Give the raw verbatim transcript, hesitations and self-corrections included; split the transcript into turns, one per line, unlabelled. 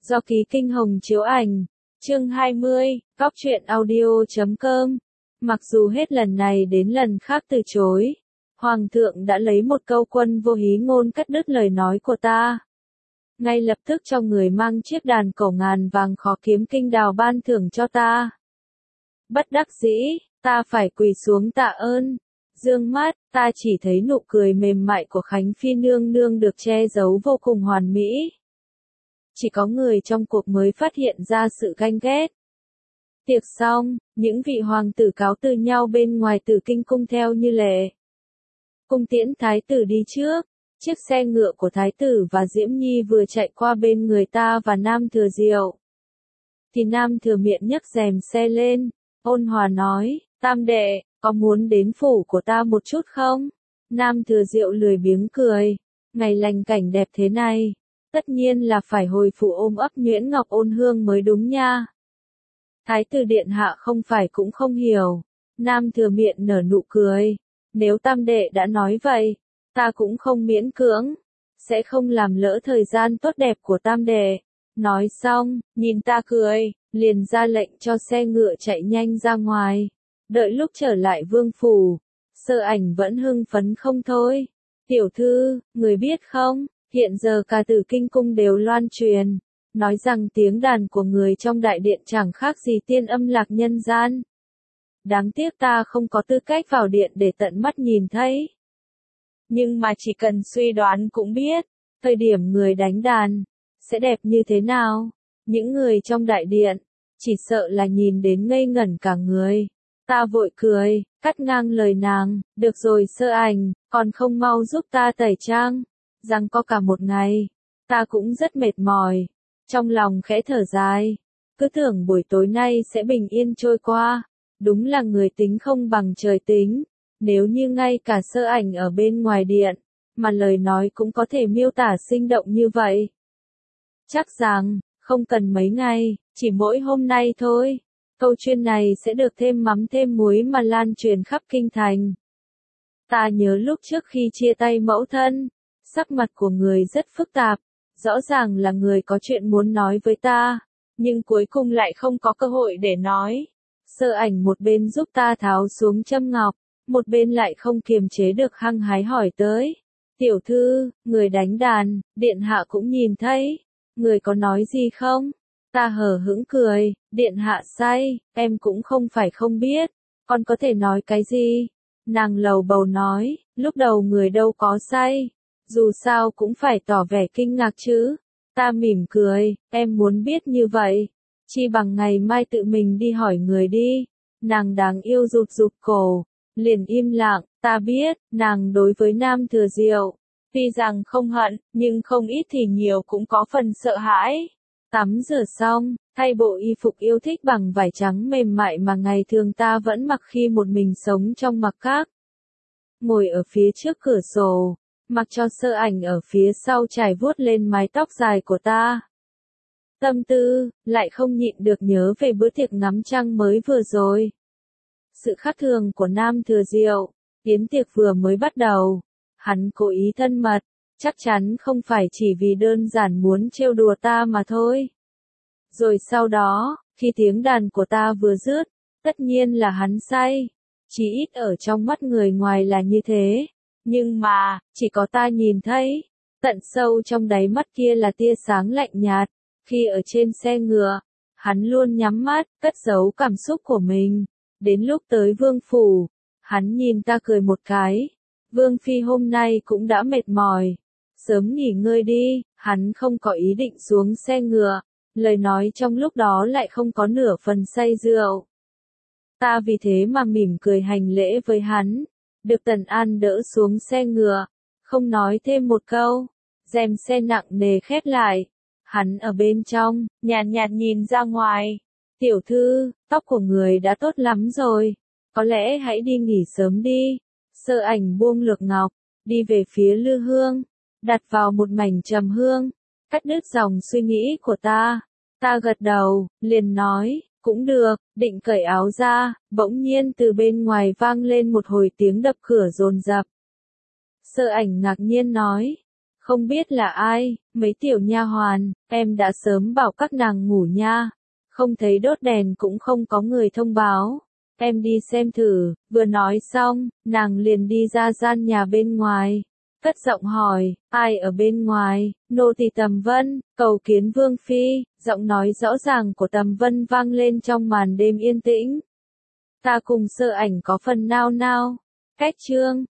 Do Ký Kinh Hồng chiếu ảnh. Chương hai mươi, Cóc truyện audio chấm com. Mặc dù hết lần này đến lần khác từ chối, Hoàng thượng đã lấy một câu quân vô hí ngôn cắt đứt lời nói của ta. Ngay lập tức cho người mang chiếc đàn cổ ngàn vàng khó kiếm kinh đào ban thưởng cho ta. Bất đắc dĩ, ta phải quỳ xuống tạ ơn. Dương mắt, ta chỉ thấy nụ cười mềm mại của Khánh Phi nương nương được che giấu vô cùng hoàn mỹ. Chỉ có người trong cuộc mới phát hiện ra sự ganh ghét. Tiệc xong, những vị hoàng tử cáo từ nhau bên ngoài Tử Kinh cung theo như lệ. Cung tiễn thái tử đi trước, chiếc xe ngựa của thái tử và Diễm Nhi vừa chạy qua bên người ta và Nam Thừa Diệu. Thì Nam Thừa Miện nhấc rèm xe lên, ôn hòa nói, tam đệ, có muốn đến phủ của ta một chút không? Nam Thừa Diệu lười biếng cười, ngày lành cảnh đẹp thế này, tất nhiên là phải hồi phủ ôm ấp nhuyễn ngọc ôn hương mới đúng nha. Thái tử điện hạ không phải cũng không hiểu. Nam Thừa Miện nở nụ cười, nếu tam đệ đã nói vậy, ta cũng không miễn cưỡng, sẽ không làm lỡ thời gian tốt đẹp của tam đệ. Nói xong, nhìn ta cười, liền ra lệnh cho xe ngựa chạy nhanh ra ngoài. Đợi lúc trở lại vương phủ, Sơ Ảnh vẫn hưng phấn không thôi. Tiểu thư, người biết không, hiện giờ cả Tử Kinh cung đều loan truyền, nói rằng tiếng đàn của người trong đại điện chẳng khác gì tiên âm lạc nhân gian. Đáng tiếc ta không có tư cách vào điện để tận mắt nhìn thấy. Nhưng mà chỉ cần suy đoán cũng biết, thời điểm người đánh đàn, sẽ đẹp như thế nào. Những người trong đại điện, chỉ sợ là nhìn đến ngây ngẩn cả người. Ta vội cười, cắt ngang lời nàng, được rồi Sơ Ảnh, còn không mau giúp ta tẩy trang. Rằng có cả một ngày, ta cũng rất mệt mỏi. Trong lòng khẽ thở dài, cứ tưởng buổi tối nay sẽ bình yên trôi qua. Đúng là người tính không bằng trời tính. Nếu như ngay cả Sơ Ảnh ở bên ngoài điện, mà lời nói cũng có thể miêu tả sinh động như vậy. Chắc rằng, không cần mấy ngày, chỉ mỗi hôm nay thôi, câu chuyện này sẽ được thêm mắm thêm muối mà lan truyền khắp kinh thành. Ta nhớ lúc trước khi chia tay mẫu thân, sắc mặt của người rất phức tạp, rõ ràng là người có chuyện muốn nói với ta, nhưng cuối cùng lại không có cơ hội để nói. Sơ Ảnh một bên giúp ta tháo xuống châm ngọc, một bên lại không kiềm chế được hăng hái hỏi tới. Tiểu thư, người đánh đàn, điện hạ cũng nhìn thấy, người có nói gì không? Ta hờ hững cười, điện hạ say, em cũng không phải không biết, còn có thể nói cái gì? Nàng lầu bầu nói, lúc đầu người đâu có say, dù sao cũng phải tỏ vẻ kinh ngạc chứ. Ta mỉm cười, em muốn biết như vậy, chi bằng ngày mai tự mình đi hỏi người đi. Nàng đáng yêu rụt rụt cổ, liền im lặng. Ta biết, nàng đối với Nam Thừa Diệu, tuy rằng không hận, nhưng không ít thì nhiều cũng có phần sợ hãi. Tắm rửa xong, thay bộ y phục yêu thích bằng vải trắng mềm mại mà ngày thường ta vẫn mặc khi một mình sống trong mặc các. Ngồi ở phía trước cửa sổ, mặc cho Sơ Ảnh ở phía sau trải vuốt lên mái tóc dài của ta. Tâm tư, lại không nhịn được nhớ về bữa tiệc ngắm trăng mới vừa rồi. Sự khác thường của Nam Thừa Diệu, yến tiệc vừa mới bắt đầu, hắn cố ý thân mật, chắc chắn không phải chỉ vì đơn giản muốn trêu đùa ta mà thôi. Rồi sau đó, khi tiếng đàn của ta vừa dứt, tất nhiên là hắn say, chỉ ít ở trong mắt người ngoài là như thế, nhưng mà, chỉ có ta nhìn thấy, tận sâu trong đáy mắt kia là tia sáng lạnh nhạt. Khi ở trên xe ngựa, hắn luôn nhắm mắt, cất giấu cảm xúc của mình. Đến lúc tới vương phủ, hắn nhìn ta cười một cái. Vương phi hôm nay cũng đã mệt mỏi, sớm nghỉ ngơi đi. Hắn không có ý định xuống xe ngựa, lời nói trong lúc đó lại không có nửa phần say rượu. Ta vì thế mà mỉm cười hành lễ với hắn, được Tần An đỡ xuống xe ngựa, không nói thêm một câu, rèm xe nặng nề khép lại. Hắn ở bên trong, nhàn nhạt nhìn ra ngoài. Tiểu thư, tóc của người đã tốt lắm rồi, có lẽ hãy đi nghỉ sớm đi. Sơ Ảnh buông lược ngọc, đi về phía lư hương, đặt vào một mảnh trầm hương, cắt đứt dòng suy nghĩ của ta. Ta gật đầu, liền nói, cũng được, định cởi áo ra, bỗng nhiên từ bên ngoài vang lên một hồi tiếng đập cửa dồn dập. Sơ Ảnh ngạc nhiên nói, Không biết là ai, mấy tiểu nha hoàn, em đã sớm bảo các nàng ngủ nha. Không thấy đốt đèn cũng không có người thông báo. Em đi xem thử, vừa nói xong, nàng liền đi ra gian nhà bên ngoài. Cất giọng hỏi, ai ở bên ngoài, nô tỳ Tầm Vân, cầu kiến Vương Phi, giọng nói rõ ràng của Tầm Vân vang lên trong màn đêm yên tĩnh. Ta cùng Sơ Ảnh có phần nao nao. Cách chương